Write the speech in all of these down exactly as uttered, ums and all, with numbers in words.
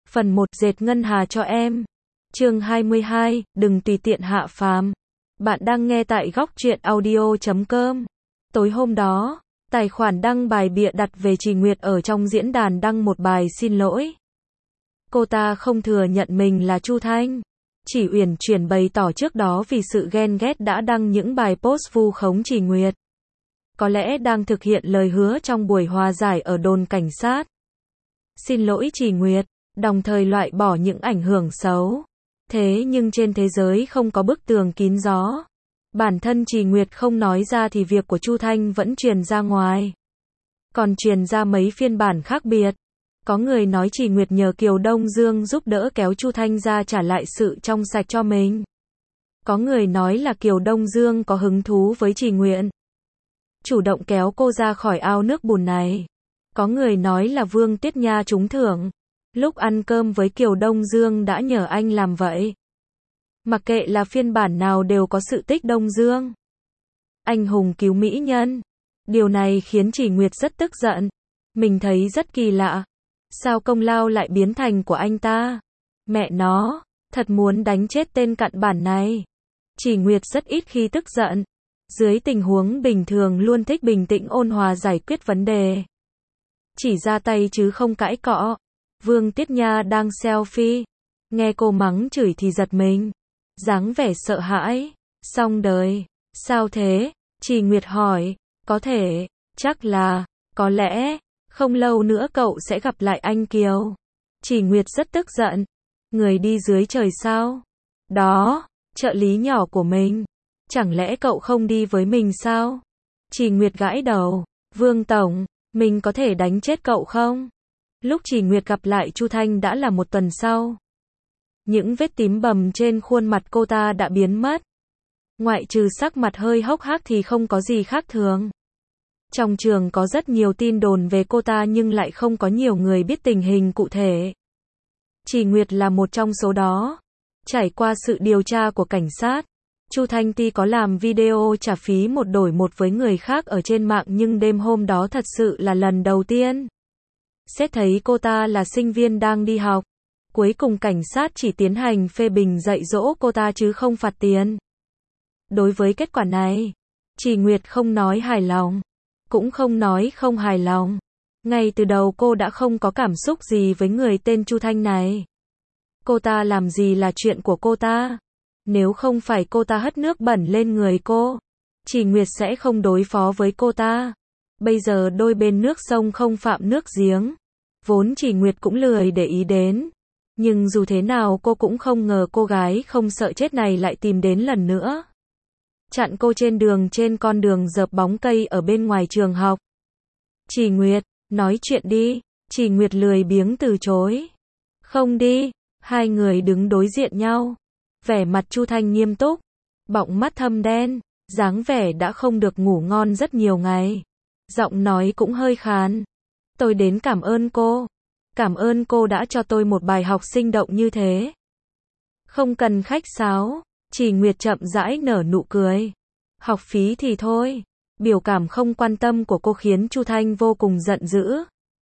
Phần một, dệt ngân hà cho em. Chương hai mươi hai, đừng tùy tiện hạ phàm. Bạn đang nghe tại góc truyện audio chấm com. Tối hôm đó, tài khoản đăng bài bịa đặt về Trì Nguyệt ở trong diễn đàn đăng một bài xin lỗi. Cô ta không thừa nhận mình là Chu Thanh. Chỉ uyển chuyển bày tỏ trước đó vì sự ghen ghét đã đăng những bài post vu khống Trì Nguyệt. Có lẽ đang thực hiện lời hứa trong buổi hòa giải ở đồn cảnh sát. Xin lỗi Trì Nguyệt, đồng thời loại bỏ những ảnh hưởng xấu. Thế nhưng trên thế giới không có bức tường kín gió. Bản thân Trì Nguyệt không nói ra thì việc của Chu Thanh vẫn truyền ra ngoài. Còn truyền ra mấy phiên bản khác biệt. Có người nói Trì Nguyệt nhờ Kiều Đông Dương giúp đỡ kéo Chu Thanh ra trả lại sự trong sạch cho mình. Có người nói là Kiều Đông Dương có hứng thú với Trì Nguyệt, chủ động kéo cô ra khỏi ao nước bùn này. Có người nói là Vương Tuyết Nha trúng thưởng. Lúc ăn cơm với Kiều Đông Dương đã nhờ anh làm vậy. Mặc kệ là phiên bản nào đều có sự tích Đông Dương. Anh hùng cứu mỹ nhân. Điều này khiến Trì Nguyệt rất tức giận. Mình thấy rất kỳ lạ. Sao công lao lại biến thành của anh ta? Mẹ nó, thật muốn đánh chết tên cặn bản này. Trì Nguyệt rất ít khi tức giận. Dưới tình huống bình thường luôn thích bình tĩnh ôn hòa giải quyết vấn đề. Chỉ ra tay chứ không cãi cọ. Vương Tuyết Nha đang selfie. Nghe cô mắng chửi thì giật mình. Dáng vẻ sợ hãi. Xong đời. Sao thế? Trì Nguyệt hỏi. Có thể. Chắc là. Có lẽ. Không lâu nữa cậu sẽ gặp lại anh Kiều. Trì Nguyệt rất tức giận. Người đi dưới trời sao? Đó. Trợ lý nhỏ của mình. Chẳng lẽ cậu không đi với mình sao? Trì Nguyệt gãi đầu. Vương Tổng, mình có thể đánh chết cậu không? Lúc Trì Nguyệt gặp lại Chu Thanh đã là một tuần sau. Những vết tím bầm trên khuôn mặt cô ta đã biến mất. Ngoại trừ sắc mặt hơi hốc hác thì không có gì khác thường. Trong trường có rất nhiều tin đồn về cô ta nhưng lại không có nhiều người biết tình hình cụ thể. Trì Nguyệt là một trong số đó. Trải qua sự điều tra của cảnh sát, Chu Thanh Ti có làm video trả phí một đổi một với người khác ở trên mạng nhưng đêm hôm đó thật sự là lần đầu tiên. Xét thấy cô ta là sinh viên đang đi học. Cuối cùng cảnh sát chỉ tiến hành phê bình dạy dỗ cô ta chứ không phạt tiền. Đối với kết quả này, Trì Nguyệt không nói hài lòng, cũng không nói không hài lòng. Ngay từ đầu cô đã không có cảm xúc gì với người tên Chu Thanh này. Cô ta làm gì là chuyện của cô ta. Nếu không phải cô ta hất nước bẩn lên người cô, Trì Nguyệt sẽ không đối phó với cô ta. Bây giờ đôi bên nước sông không phạm nước giếng. Vốn Trì Nguyệt cũng lười để ý đến. Nhưng dù thế nào cô cũng không ngờ cô gái không sợ chết này lại tìm đến lần nữa. Chặn cô trên đường trên con đường dợp bóng cây ở bên ngoài trường học. Trì Nguyệt, nói chuyện đi. Trì Nguyệt lười biếng từ chối. Không đi. Hai người đứng đối diện nhau. Vẻ mặt Chu Thanh nghiêm túc. Bọng mắt thâm đen. Dáng vẻ đã không được ngủ ngon rất nhiều ngày. Giọng nói cũng hơi khàn. Tôi đến cảm ơn cô. Cảm ơn cô đã cho tôi một bài học sinh động như thế. Không cần khách sáo. Trì Nguyệt chậm rãi nở nụ cười. Học phí thì thôi. Biểu cảm không quan tâm của cô khiến Chu Thanh vô cùng giận dữ.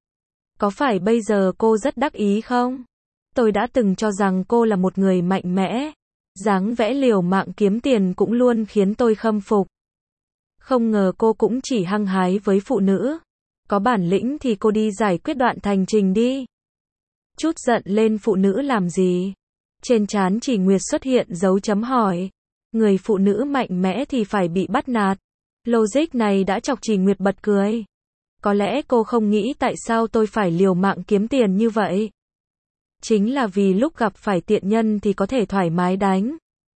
Có phải bây giờ cô rất đắc ý không? Tôi đã từng cho rằng cô là một người mạnh mẽ. Dáng vẻ liều mạng kiếm tiền cũng luôn khiến tôi khâm phục. Không ngờ cô cũng chỉ hăng hái với phụ nữ. Có bản lĩnh thì cô đi giải quyết đoạn thành trình đi. Chút giận lên phụ nữ làm gì? Trên trán Trì Nguyệt xuất hiện dấu chấm hỏi. Người phụ nữ mạnh mẽ thì phải bị bắt nạt. Logic này đã chọc Trì Nguyệt bật cười. Có lẽ cô không nghĩ tại sao tôi phải liều mạng kiếm tiền như vậy. Chính là vì lúc gặp phải tiện nhân thì có thể thoải mái đánh.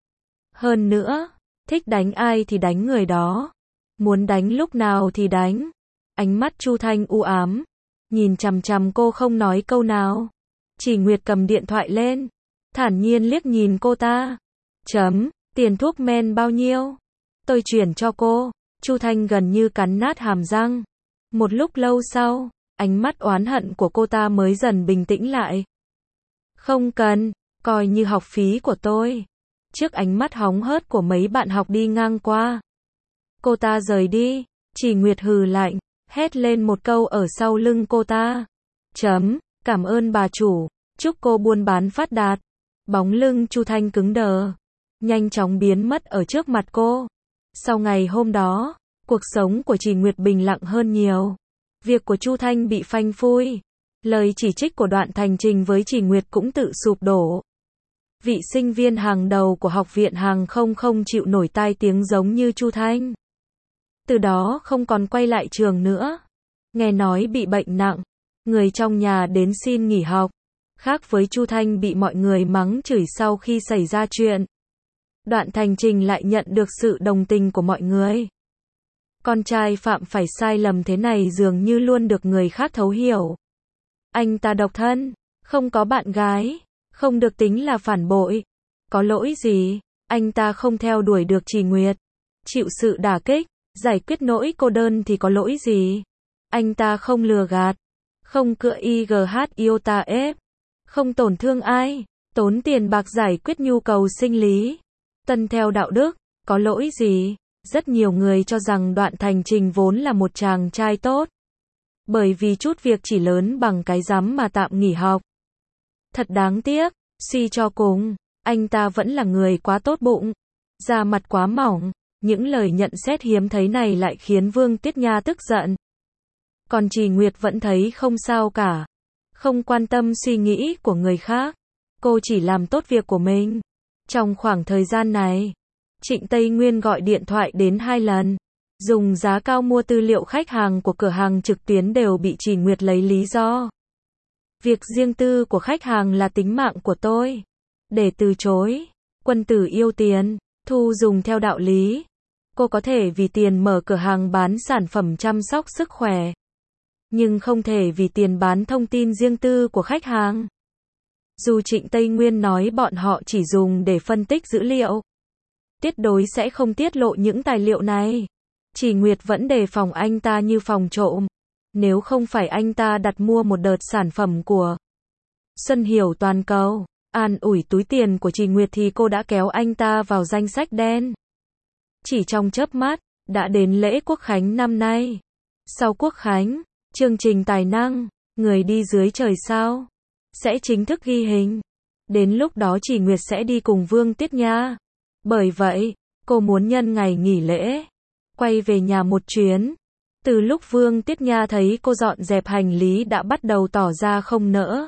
Hơn nữa, thích đánh ai thì đánh người đó. Muốn đánh lúc nào thì đánh. Ánh mắt Chu Thanh u ám. Nhìn chằm chằm cô không nói câu nào. Trì Nguyệt cầm điện thoại lên. Thản nhiên liếc nhìn cô ta. Chấm, tiền thuốc men bao nhiêu? Tôi chuyển cho cô. Chu Thanh gần như cắn nát hàm răng. Một lúc lâu sau, ánh mắt oán hận của cô ta mới dần bình tĩnh lại. Không cần, coi như học phí của tôi. Trước ánh mắt hóng hớt của mấy bạn học đi ngang qua, cô ta rời đi. Trì Nguyệt hừ lạnh, hét lên một câu ở sau lưng cô ta. Chấm, cảm ơn bà chủ. Chúc cô buôn bán phát đạt. Bóng lưng Chu Thanh cứng đờ, nhanh chóng biến mất ở trước mặt cô. Sau ngày hôm đó, cuộc sống của Trì Nguyệt bình lặng hơn nhiều. Việc của Chu Thanh bị phanh phui. Lời chỉ trích của Đoạn Thành Trình với Trì Nguyệt cũng tự sụp đổ. Vị sinh viên hàng đầu của học viện hàng không không chịu nổi tai tiếng giống như Chu Thanh. Từ đó không còn quay lại trường nữa. Nghe nói bị bệnh nặng, người trong nhà đến xin nghỉ học. Khác với Chu Thanh bị mọi người mắng chửi sau khi xảy ra chuyện. Đoạn Thành Trình lại nhận được sự đồng tình của mọi người. Con trai phạm phải sai lầm thế này dường như luôn được người khác thấu hiểu. Anh ta độc thân, không có bạn gái, không được tính là phản bội. Có lỗi gì, anh ta không theo đuổi được Trì Nguyệt. Chịu sự đả kích, giải quyết nỗi cô đơn thì có lỗi gì. Anh ta không lừa gạt, không cựa i giê hát iota ép, không tổn thương ai, tốn tiền bạc giải quyết nhu cầu sinh lý. Tuân theo đạo đức, có lỗi gì. Rất nhiều người cho rằng Đoạn Thành Trình vốn là một chàng trai tốt. Bởi vì chút việc chỉ lớn bằng cái rắm mà tạm nghỉ học. Thật đáng tiếc, suy cho cùng, anh ta vẫn là người quá tốt bụng, da mặt quá mỏng. Những lời nhận xét hiếm thấy này lại khiến Vương Tiết Nha tức giận. Còn Trì Nguyệt vẫn thấy không sao cả. Không quan tâm suy nghĩ của người khác. Cô chỉ làm tốt việc của mình. Trong khoảng thời gian này, Trịnh Tây Nguyên gọi điện thoại đến hai lần. Dùng giá cao mua tư liệu khách hàng của cửa hàng trực tuyến đều bị Trì Nguyệt lấy lý do. Việc riêng tư của khách hàng là tính mạng của tôi. Để từ chối, quân tử yêu tiền, thu dùng theo đạo lý. Cô có thể vì tiền mở cửa hàng bán sản phẩm chăm sóc sức khỏe. Nhưng không thể vì tiền bán thông tin riêng tư của khách hàng. Dù Trịnh Tây Nguyên nói bọn họ chỉ dùng để phân tích dữ liệu, tuyệt đối sẽ không tiết lộ những tài liệu này. Trì Nguyệt vẫn đề phòng anh ta như phòng trộm. Nếu không phải anh ta đặt mua một đợt sản phẩm của Xuân Hiểu toàn cầu, an ủi túi tiền của Trì Nguyệt thì cô đã kéo anh ta vào danh sách đen. Chỉ trong chớp mắt, đã đến lễ Quốc Khánh năm nay. Sau Quốc Khánh, chương trình tài năng, người đi dưới trời sao, sẽ chính thức ghi hình. Đến lúc đó Trì Nguyệt sẽ đi cùng Vương Tiết Nha. Bởi vậy, cô muốn nhân ngày nghỉ lễ, quay về nhà một chuyến. Từ lúc Vương Tiết Nha thấy cô dọn dẹp hành lý đã bắt đầu tỏ ra không nỡ.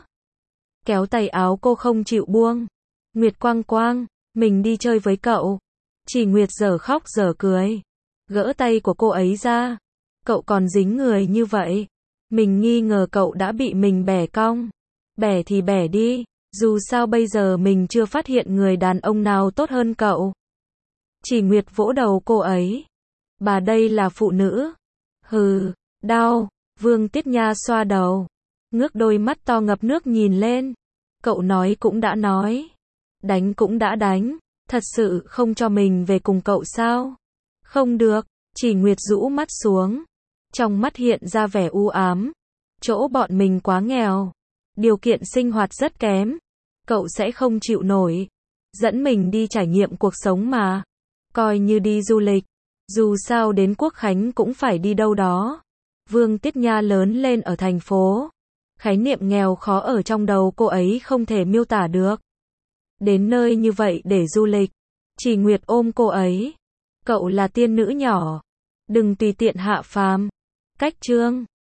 Kéo tay áo cô không chịu buông. Nguyệt Quang Quang, mình đi chơi với cậu. Trì Nguyệt dở khóc dở cười. Gỡ tay của cô ấy ra. Cậu còn dính người như vậy. Mình nghi ngờ cậu đã bị mình bẻ cong. Bẻ thì bẻ đi. Dù sao bây giờ mình chưa phát hiện người đàn ông nào tốt hơn cậu. Trì Nguyệt vỗ đầu cô ấy. Bà đây là phụ nữ. Hừ, đau. Vương Tiết Nha xoa đầu. Ngước đôi mắt to ngập nước nhìn lên. Cậu nói cũng đã nói. Đánh cũng đã đánh. Thật sự không cho mình về cùng cậu sao? Không được. Trì Nguyệt rũ mắt xuống. Trong mắt hiện ra vẻ u ám. Chỗ bọn mình quá nghèo. Điều kiện sinh hoạt rất kém. Cậu sẽ không chịu nổi. Dẫn mình đi trải nghiệm cuộc sống mà. Coi như đi du lịch. Dù sao đến Quốc Khánh cũng phải đi đâu đó. Vương Tiết Nha lớn lên ở thành phố. Khái niệm nghèo khó ở trong đầu cô ấy không thể miêu tả được. Đến nơi như vậy để du lịch. Trì Nguyệt ôm cô ấy. Cậu là tiên nữ nhỏ. Đừng tùy tiện hạ phàm. Cách chương.